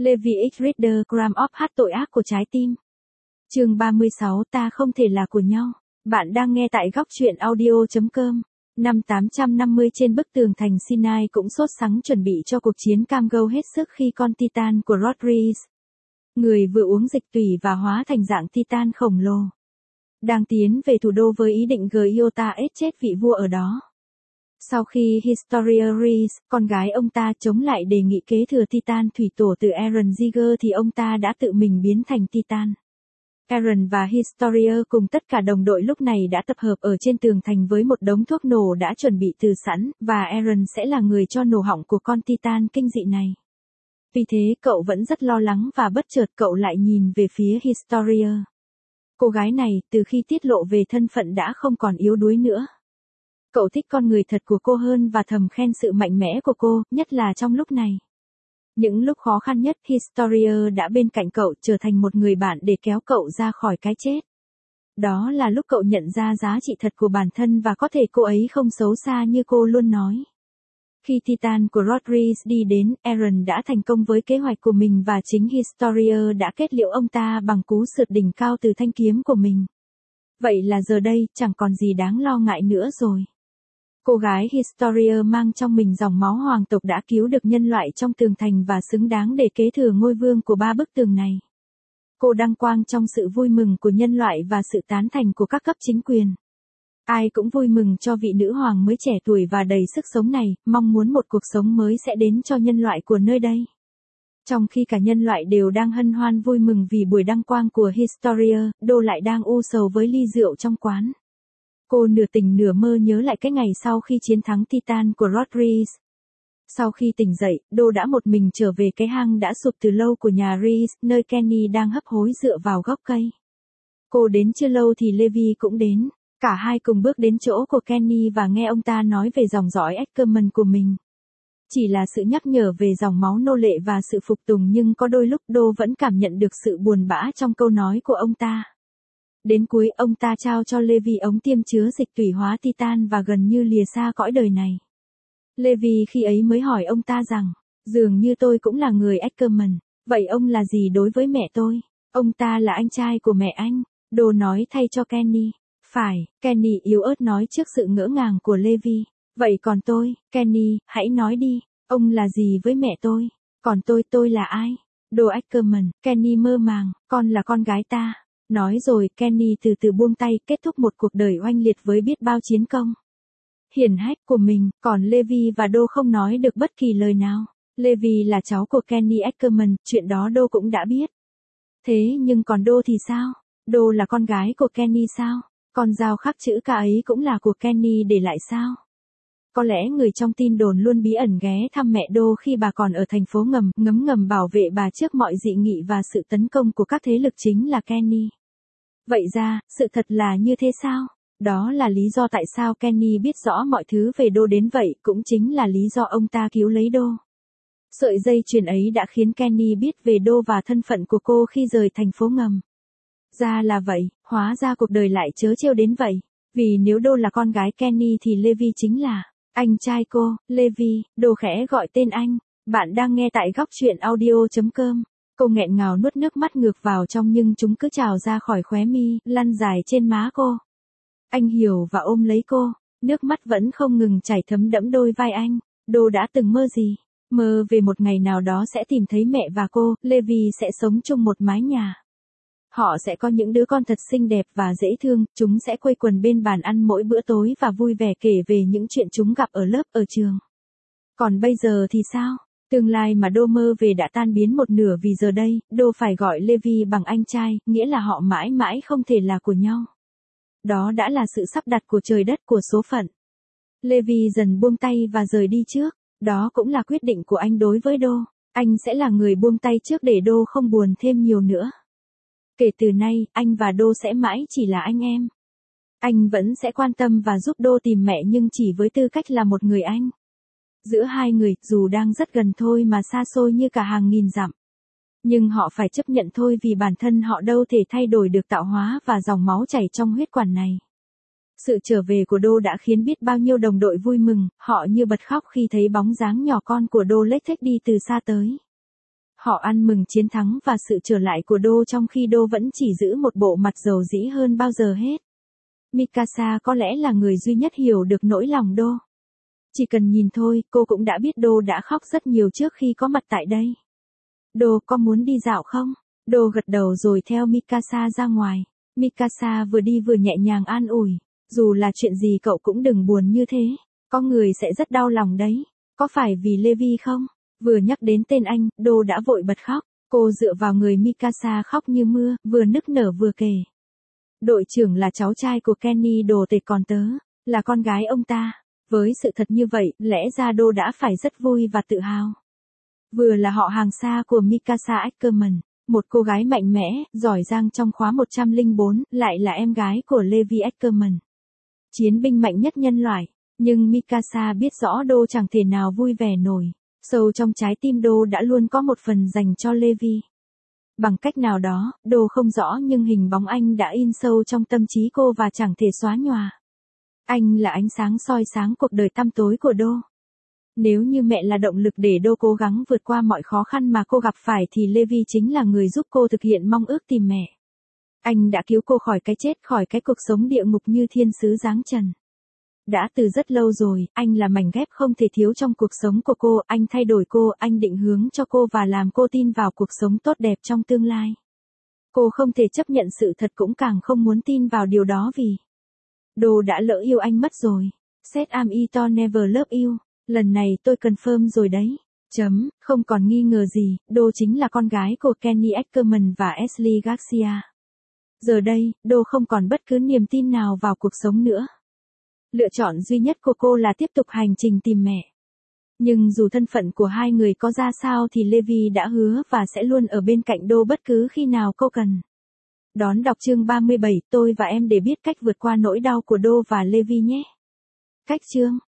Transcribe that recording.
Levi X Reader Gram of Hát tội ác của trái tim. Chương 36 Ta không thể là của nhau. Bạn đang nghe tại góc truyện audio.com. Năm 850 trên bức tường thành Sinai cũng sốt sắng chuẩn bị cho cuộc chiến cam go hết sức khi con Titan của Rodriguez, người vừa uống dịch tủy và hóa thành dạng Titan khổng lồ, đang tiến về thủ đô với ý định Giota ết chết vị vua ở đó. Sau khi Historia Reis, con gái ông ta chống lại đề nghị kế thừa Titan thủy tổ từ Eren Jaeger thì ông ta đã tự mình biến thành Titan. Eren và Historia cùng tất cả đồng đội lúc này đã tập hợp ở trên tường thành với một đống thuốc nổ đã chuẩn bị từ sẵn, và Eren sẽ là người cho nổ họng của con Titan kinh dị này. Vì thế cậu vẫn rất lo lắng và bất chợt cậu lại nhìn về phía Historia. Cô gái này, từ khi tiết lộ về thân phận đã không còn yếu đuối nữa. Cậu thích con người thật của cô hơn và thầm khen sự mạnh mẽ của cô, nhất là trong lúc này. Những lúc khó khăn nhất, Historia đã bên cạnh cậu, trở thành một người bạn để kéo cậu ra khỏi cái chết. Đó là lúc cậu nhận ra giá trị thật của bản thân và có thể cô ấy không xấu xa như cô luôn nói. Khi Titan của Rodriguez đi đến, Eren đã thành công với kế hoạch của mình và chính Historia đã kết liễu ông ta bằng cú sượt đỉnh cao từ thanh kiếm của mình. Vậy là giờ đây, chẳng còn gì đáng lo ngại nữa rồi. Cô gái Historia mang trong mình dòng máu hoàng tộc đã cứu được nhân loại trong tường thành và xứng đáng để kế thừa ngôi vương của ba bức tường này. Cô đăng quang trong sự vui mừng của nhân loại và sự tán thành của các cấp chính quyền. Ai cũng vui mừng cho vị nữ hoàng mới trẻ tuổi và đầy sức sống này, mong muốn một cuộc sống mới sẽ đến cho nhân loại của nơi đây. Trong khi cả nhân loại đều đang hân hoan vui mừng vì buổi đăng quang của Historia, Đô lại đang u sầu với ly rượu trong quán. Cô nửa tỉnh nửa mơ nhớ lại cái ngày sau khi chiến thắng Titan của Rodriguez. Sau khi tỉnh dậy, Đô đã một mình trở về cái hang đã sụp từ lâu của nhà Reis, nơi Kenny đang hấp hối dựa vào gốc cây. Cô đến chưa lâu thì Levi cũng đến. Cả hai cùng bước đến chỗ của Kenny và nghe ông ta nói về dòng dõi Ackerman của mình. Chỉ là sự nhắc nhở về dòng máu nô lệ và sự phục tùng, nhưng có đôi lúc Đô vẫn cảm nhận được sự buồn bã trong câu nói của ông ta. Đến cuối, ông ta trao cho Levi ống tiêm chứa dịch tủy hóa Titan và gần như lìa xa cõi đời này. Levi khi ấy mới hỏi ông ta rằng, dường như tôi cũng là người Ackerman, vậy ông là gì đối với mẹ tôi? Ông ta là anh trai của mẹ anh, Đô nói thay cho Kenny. Phải, Kenny yếu ớt nói trước sự ngỡ ngàng của Levi. Vậy còn tôi, Kenny, hãy nói đi, ông là gì với mẹ tôi? Còn tôi là ai? Đô Ackerman, Kenny mơ màng, con là con gái ta. Nói rồi, Kenny từ từ buông tay, kết thúc một cuộc đời oanh liệt với biết bao chiến công hiển hách của mình, còn Levi và Đô không nói được bất kỳ lời nào. Levi là cháu của Kenny Ackerman, chuyện đó Đô cũng đã biết. Thế nhưng còn Đô thì sao? Đô là con gái của Kenny sao? Con dao khắc chữ K ấy cũng là của Kenny để lại sao? Có lẽ người trong tin đồn luôn bí ẩn ghé thăm mẹ Đô khi bà còn ở thành phố ngầm, ngấm ngầm bảo vệ bà trước mọi dị nghị và sự tấn công của các thế lực chính là Kenny. Vậy ra, sự thật là như thế sao? Đó là lý do tại sao Kenny biết rõ mọi thứ về Đô đến vậy, cũng chính là lý do ông ta cứu lấy Đô. Sợi dây chuyền ấy đã khiến Kenny biết về Đô và thân phận của cô khi rời thành phố ngầm. Ra là vậy, hóa ra cuộc đời lại trớ trêu đến vậy. Vì nếu Đô là con gái Kenny thì Levi chính là anh trai cô. Levi, Đô khẽ gọi tên anh. Bạn đang nghe tại góc truyện audio.com. Cô nghẹn ngào nuốt nước mắt ngược vào trong nhưng chúng cứ trào ra khỏi khóe mi, lăn dài trên má cô. Anh hiểu và ôm lấy cô. Nước mắt vẫn không ngừng chảy thấm đẫm đôi vai anh. Đô đã từng mơ gì? Mơ về một ngày nào đó sẽ tìm thấy mẹ và cô, Levi sẽ sống chung một mái nhà. Họ sẽ có những đứa con thật xinh đẹp và dễ thương, chúng sẽ quây quần bên bàn ăn mỗi bữa tối và vui vẻ kể về những chuyện chúng gặp ở lớp, ở trường. Còn bây giờ thì sao? Tương lai mà Đô mơ về đã tan biến một nửa vì giờ đây, Đô phải gọi Levi bằng anh trai, nghĩa là họ mãi mãi không thể là của nhau. Đó đã là sự sắp đặt của trời đất, của số phận. Levi dần buông tay và rời đi trước, đó cũng là quyết định của anh đối với Đô. Anh sẽ là người buông tay trước để Đô không buồn thêm nhiều nữa. Kể từ nay, anh và Đô sẽ mãi chỉ là anh em. Anh vẫn sẽ quan tâm và giúp Đô tìm mẹ nhưng chỉ với tư cách là một người anh. Giữa hai người, dù đang rất gần thôi mà xa xôi như cả hàng nghìn dặm. Nhưng họ phải chấp nhận thôi vì bản thân họ đâu thể thay đổi được tạo hóa và dòng máu chảy trong huyết quản này. Sự trở về của Đô đã khiến biết bao nhiêu đồng đội vui mừng, họ như bật khóc khi thấy bóng dáng nhỏ con của Đô lếch thếch đi từ xa tới. Họ ăn mừng chiến thắng và sự trở lại của Đô trong khi Đô vẫn chỉ giữ một bộ mặt dầu dĩ hơn bao giờ hết. Mikasa có lẽ là người duy nhất hiểu được nỗi lòng Đô. Chỉ cần nhìn thôi, cô cũng đã biết Đô đã khóc rất nhiều trước khi có mặt tại đây. Đô có muốn đi dạo không? Đô gật đầu rồi theo Mikasa ra ngoài. Mikasa vừa đi vừa nhẹ nhàng an ủi. Dù là chuyện gì cậu cũng đừng buồn như thế. Có người sẽ rất đau lòng đấy. Có phải vì Levi không? Vừa nhắc đến tên anh, Đô đã vội bật khóc. Cô dựa vào người Mikasa khóc như mưa, vừa nức nở vừa kể. Đội trưởng là cháu trai của Kenny đồ tể, còn tớ là con gái ông ta. Với sự thật như vậy, lẽ ra Đô đã phải rất vui và tự hào. Vừa là họ hàng xa của Mikasa Ackerman, một cô gái mạnh mẽ, giỏi giang trong khóa 104, lại là em gái của Levi Ackerman, chiến binh mạnh nhất nhân loại. Nhưng Mikasa biết rõ Đô chẳng thể nào vui vẻ nổi. Sâu trong trái tim Đô đã luôn có một phần dành cho Levi. Bằng cách nào đó, Đô không rõ nhưng hình bóng anh đã in sâu trong tâm trí cô và chẳng thể xóa nhòa. Anh là ánh sáng soi sáng cuộc đời tăm tối của Đô. Nếu như mẹ là động lực để Đô cố gắng vượt qua mọi khó khăn mà cô gặp phải thì Levi chính là người giúp cô thực hiện mong ước tìm mẹ. Anh đã cứu cô khỏi cái chết, khỏi cái cuộc sống địa ngục như thiên sứ giáng trần. Đã từ rất lâu rồi, anh là mảnh ghép không thể thiếu trong cuộc sống của cô, anh thay đổi cô, anh định hướng cho cô và làm cô tin vào cuộc sống tốt đẹp trong tương lai. Cô không thể chấp nhận sự thật, cũng càng không muốn tin vào điều đó vì Đô đã lỡ yêu anh mất rồi. Set am to never love you. Lần này tôi confirm rồi đấy. Không còn nghi ngờ gì, Đô chính là con gái của Kenny Ackerman và Ashley Garcia. Giờ đây, Đô không còn bất cứ niềm tin nào vào cuộc sống nữa. Lựa chọn duy nhất của cô là tiếp tục hành trình tìm mẹ. Nhưng dù thân phận của hai người có ra sao thì Levi đã hứa và sẽ luôn ở bên cạnh Đô bất cứ khi nào cô cần. Đón đọc chương 37, tôi và em để biết cách vượt qua nỗi đau của Đô và Levi nhé. Cách chương